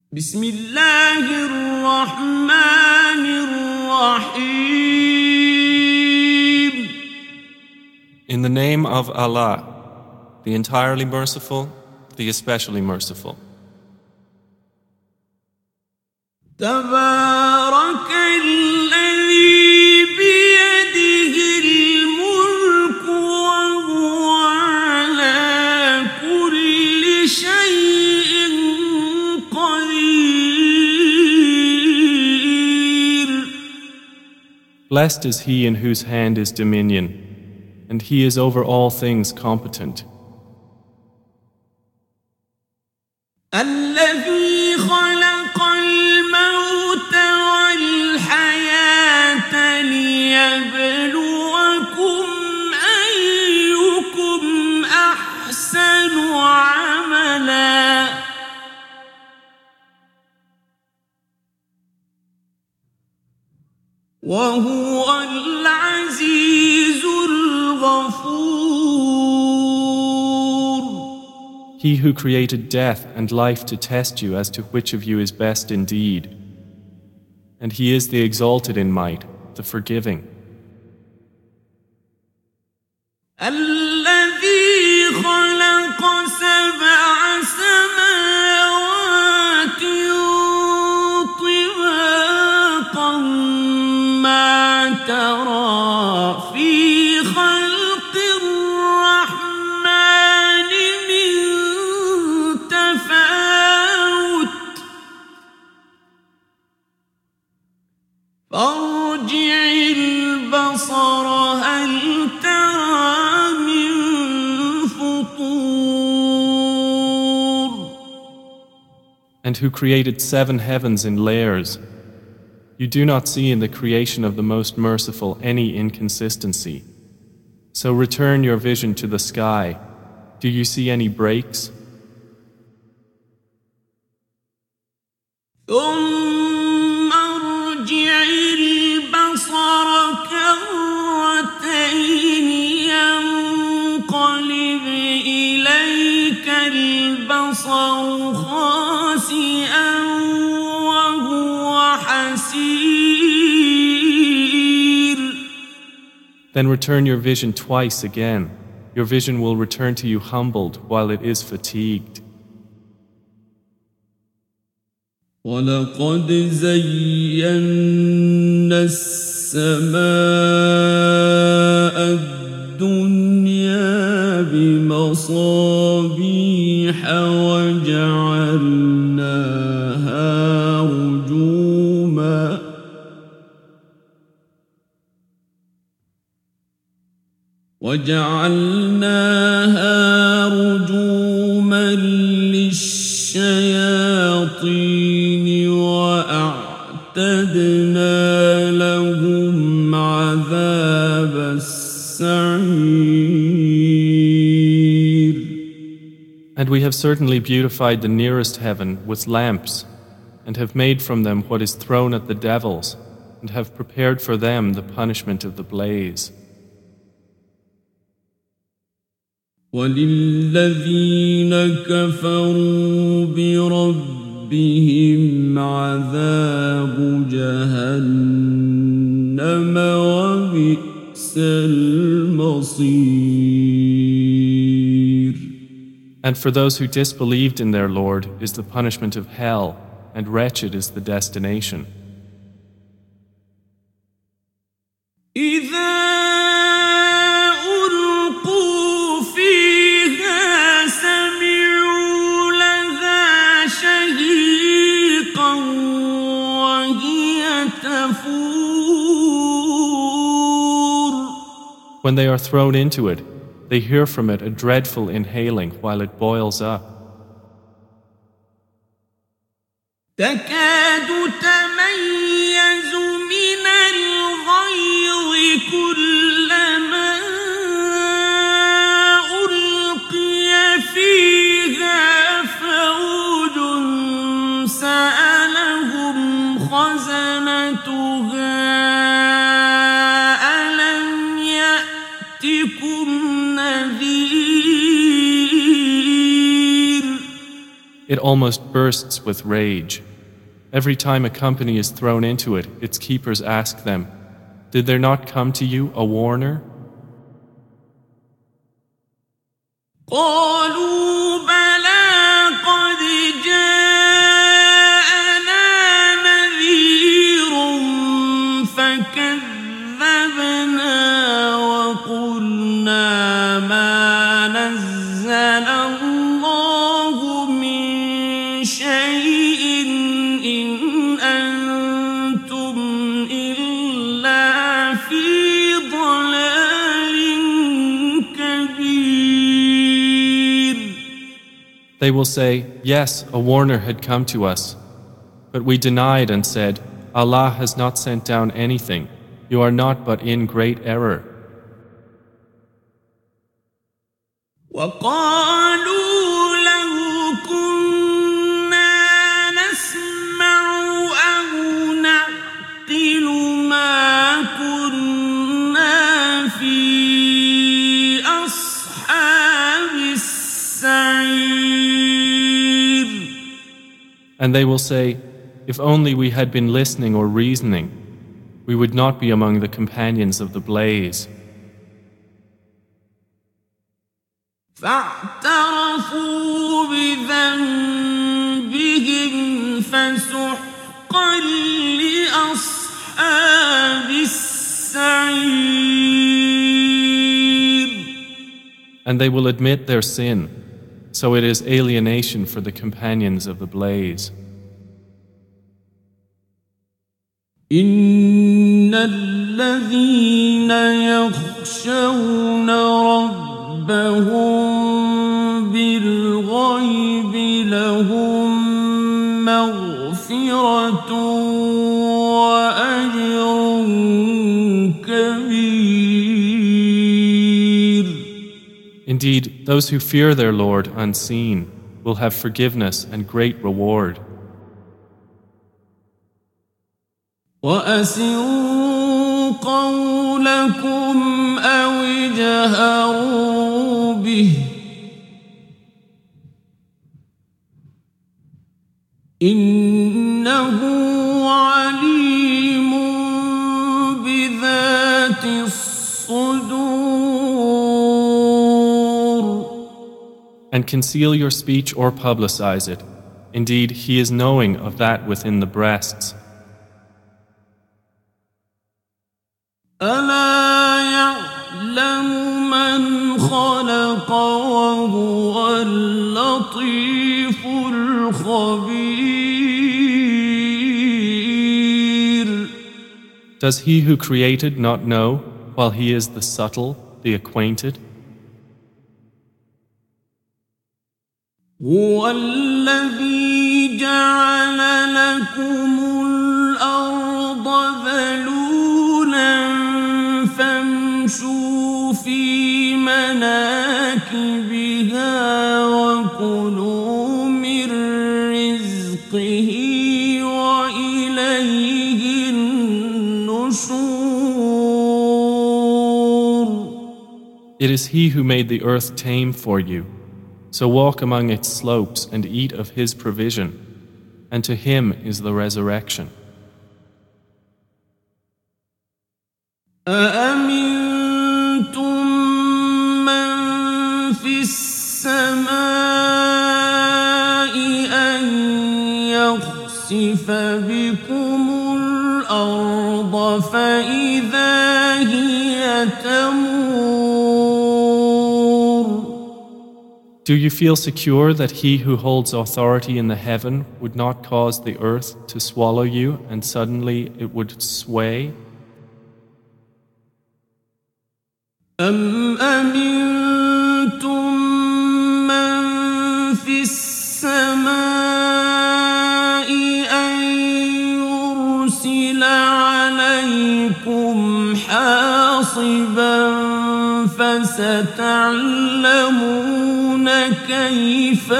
بسم الله الرحمن الرحيم. In the name of Allah, the entirely merciful, the especially merciful. تبارك الذي بيده الملك وهو على كل شيء قدير. Blessed is he in whose hand is dominion, and he is over all things competent. الذي خلق الموت والحياة ليبلوكم أيكم أحسن عملا وهو العزيز الغفور. He who created death and life to test you as to which of you is best indeed. And he is the exalted in might, the forgiving. الذي خلق سبع سماوات طباقا ما ترى في خلق الرحمن من تفاوت فارجع البصر هل ترى من فطور. And who created 7 heavens in layers. You do not see in the creation of the Most Merciful any inconsistency. So return your vision to the sky. Do you see any breaks? ثم ارجع البصر كرتين ينقلب إليك البصر خاسئا وهو حسير. Then return your vision twice again. Your vision will return to you humbled while it is fatigued. وَلَقَدْ زَيَّنَّا السَّمَاءَ الدُّنْيَا بِمَصَابِيحَ وجعلناها رجوما للشياطين وأعتدنا لهم عذاب السعير. And we have certainly beautified the nearest heaven with lamps, and have made from them what is thrown at the devils, and have prepared for them the punishment of the blaze. وَلِلَّذِينَ كَفَرُوا بِرَبِّهِمْ عَذَابُ جَهَنَّمَ وَبِئْسَ الْمَصِيرُ. And for those who disbelieved in their Lord is the punishment of hell, and wretched is the destination. When they are thrown into it, they hear from it a dreadful inhaling while it boils up. تكاد تميز من الغيظ كلما ألقي فيها فوج سألهم خزنتها ألم يأتكم نذير. It It almost bursts with rage. Every time a company is thrown into it, its keepers ask them, "Did there not come to you a warner?" قالوا بلى قد جاءنا نذير فكذبنا وقلنا ما نزل الله من شيء إن أنتم إلا في ضلال كبير. They will say, "Yes, a warner had come to us." But we denied and said, "Allah has not sent down anything. You are not but in great error." وقالوا لو كنا نسمع أو نعقل ما كنا في أصحاب السعير. And they will say, "If only we had been listening or reasoning, we would not be among the companions of the blaze." فاعترفوا بذنبهم فسحقا لأصحاب السعير. And they will admit their sin, so it is alienation for the companions of the blaze. إن الذين يخشون ربهم بالغيب لهم مغفرة وأجر كبير. Indeed, those who fear their Lord unseen will have forgiveness and great reward. وأسروا قولكم أو اجهروا به إنه عليم بذات الصدور. And conceal your speech or publicize it. Indeed, He is knowing of that within the breasts. ألا يعلم من خلق وهو اللطيف الخبير. Does He who created not know, while He is the subtle, the acquainted? هو الذي جعل لكم الأرض ذلولا فامشوا في مناكبها وكلوا من رزقه وإليه النشور. It is He who made the earth tame for you. So walk among its slopes and eat of His provision, and to Him is the resurrection. أأمنتم من في السماء أن يخسف بكم الأرض فإذا هي تمور. Do you feel secure that He who holds authority in the heaven would not cause the earth to swallow you and suddenly it would sway? أم أمنتم من في السماء أن يرسل عليكم حاصبا فستعلمون كيف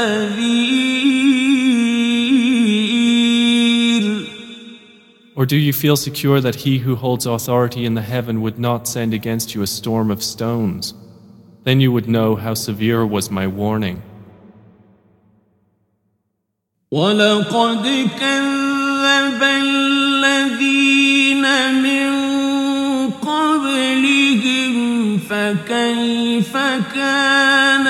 نذير. Or do you feel secure that He who holds authority in the heaven would not send against you a storm of stones? Then you would know how severe was my warning. ولقد كذب الذين من قبلهم فكيف كان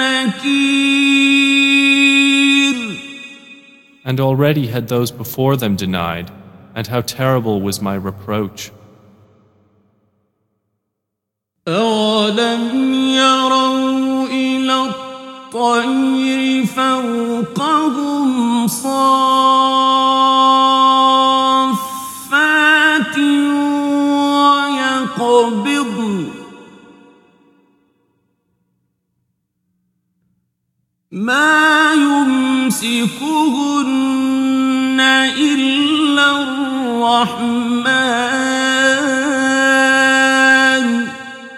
نكير. And already had those before them denied, and how terrible was my reproach. أولم يروا إلى الطير فوقهم صافات ويقبضن ما يمسكهن إلا الرحمن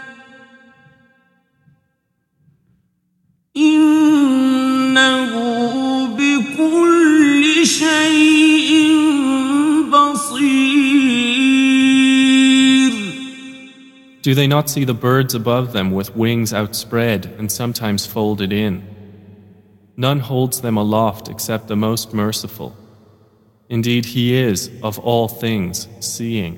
إنه بكل شيء بصير. Do they not see the birds above them with wings outspread and sometimes folded in? None holds them aloft except the Most Merciful. Indeed, He is, of all things, seeing.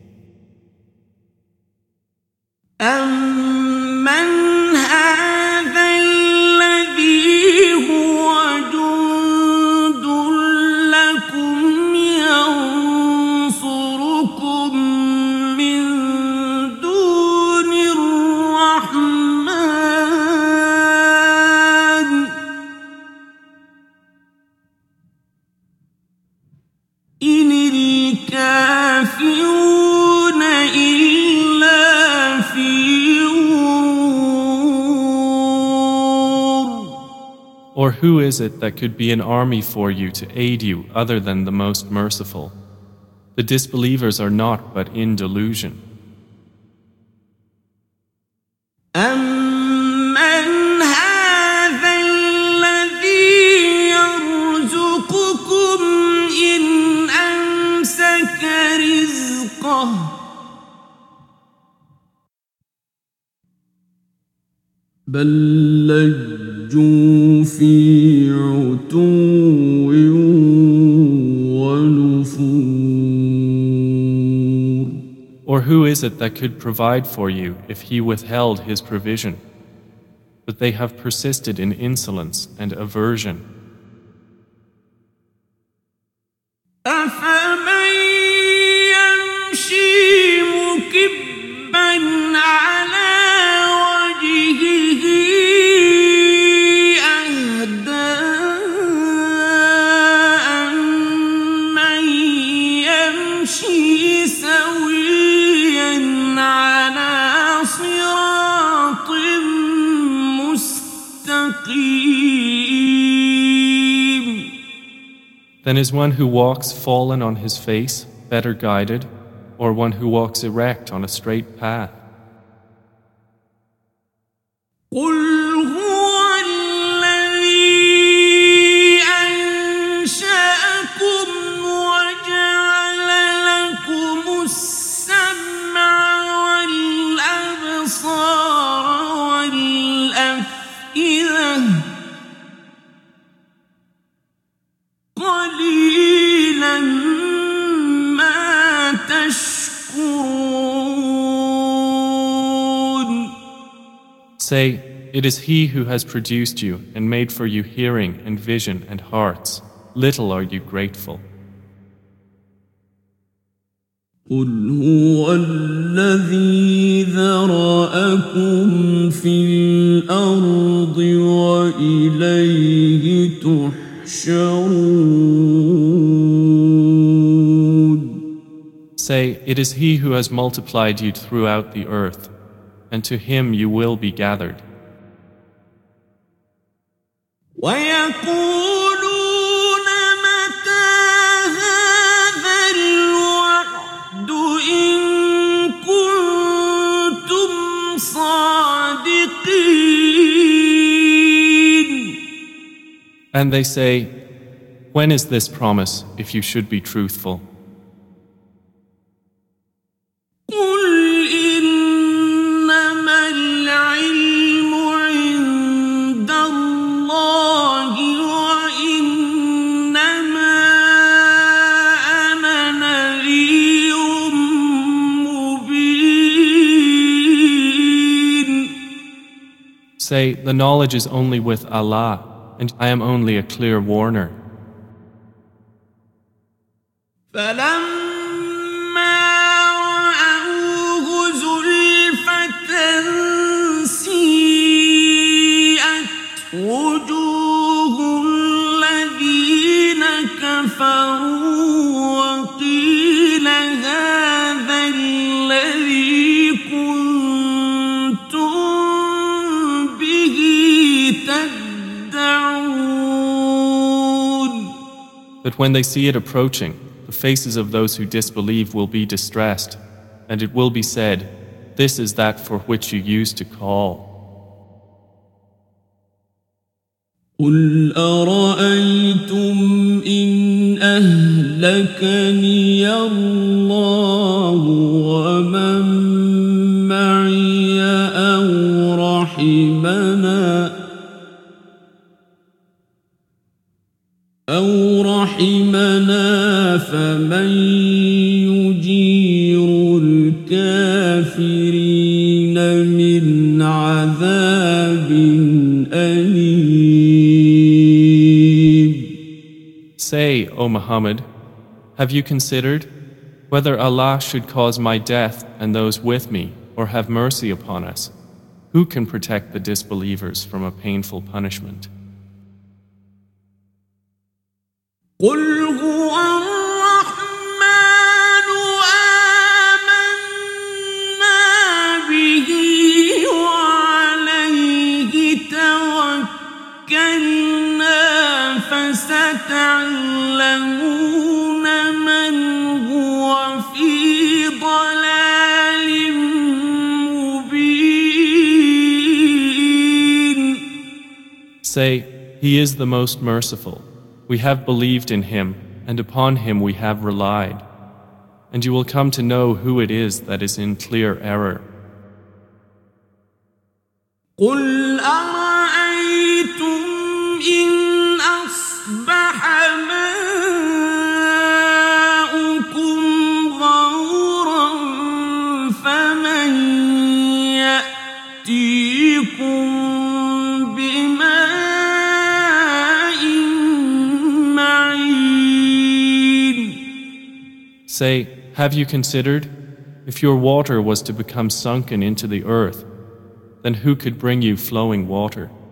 أَمَّنْ هَذَا الَّذِي هُوَ جُندٌ لَّكُمْ يَنصُرُكُم مِّن دُونِ الرَّحْمَٰنِ إِنِ الْكَافِرُونَ إِلَّا فِي غُرُورٍ. Or who is it that could be an army for you to aid you other than the Most Merciful? The disbelievers are not but in delusion. أَمَّنْ هَذَا الَّذِي يَرْزُقُكُمْ إِنْ أَمْسَكَ رِزْقَهُ بَل لَّجُّوا فِي عُتُوٍّ وَنُفُورٍ. Or who is it that could provide for you if He withheld His provision? But they have persisted in insolence and aversion. أَفَمَن يَمْشِي مُكِبًّا عَلَىٰ وَجْهِهِ أَهْدَىٰ أَمَّن يَمْشِي سَوِيًّا عَلَىٰ صِرَاطٍ مُّسْتَقِيمٍ. Then is one who walks fallen on his face better guided, or one who walks erect on a straight path? قُلْ هُوَ الَّذِي أَنشَأَكُمْ وَجَعَلَ لَكُمُ السَّمْعَ وَالْأَبْصَارَ وَالْأَفْئِدَةَ قَلِيلًا مَا تَشْكُرُونَ. Say, it is He who has produced you and made for you hearing and vision and hearts. Little are you grateful. قُلْ هُوَ الَّذِي ذَرَأَكُمْ فِي الْأَرْضِ وَإِلَيْهِ تُحْشَرُونَ. Say, it is He who has multiplied you throughout the earth, and to Him you will be gathered. وَيَقُولُونَ مَتَىٰ هَٰذَا الْوَعْدُ إِن كُنتُمْ صَادِقِينَ. And they say, when is this promise if you should be truthful? قُلْ إِنَّمَا الْعِلْمُ عِندَ اللَّهِ وَإِنَّمَا Say, the knowledge is only with Allah, and I am only a clear warner. فلما رأوه زلفة سيئت وجوه الذين كفروا وقيل هذا الذي كنتم به تدعون. But when they see it approaching, the faces of those who disbelieve will be distressed, and it will be said, "This is that for which you used to call." قل أرأيتم إن أهلكني الله ومن معي أو رحمنا فمن يجير الكافرين من عذاب أليم. Say, O Muhammad, have you considered whether Allah should cause my death and those with me, or have mercy upon us? Who can protect the disbelievers from a painful punishment? قل هو الرحمن آمنا به وعليه توكلنا فستعلمون من هو في ضلال مبين. Say, He is the most merciful. We have believed in Him, and upon Him we have relied. And you will come to know who it is that is in clear error. قل أرأيتم إن أصبح ماؤكم غورا فمن يأتيكم بماء معين. Say, have you considered, if your water was to become sunken into the earth, then who could bring you flowing water?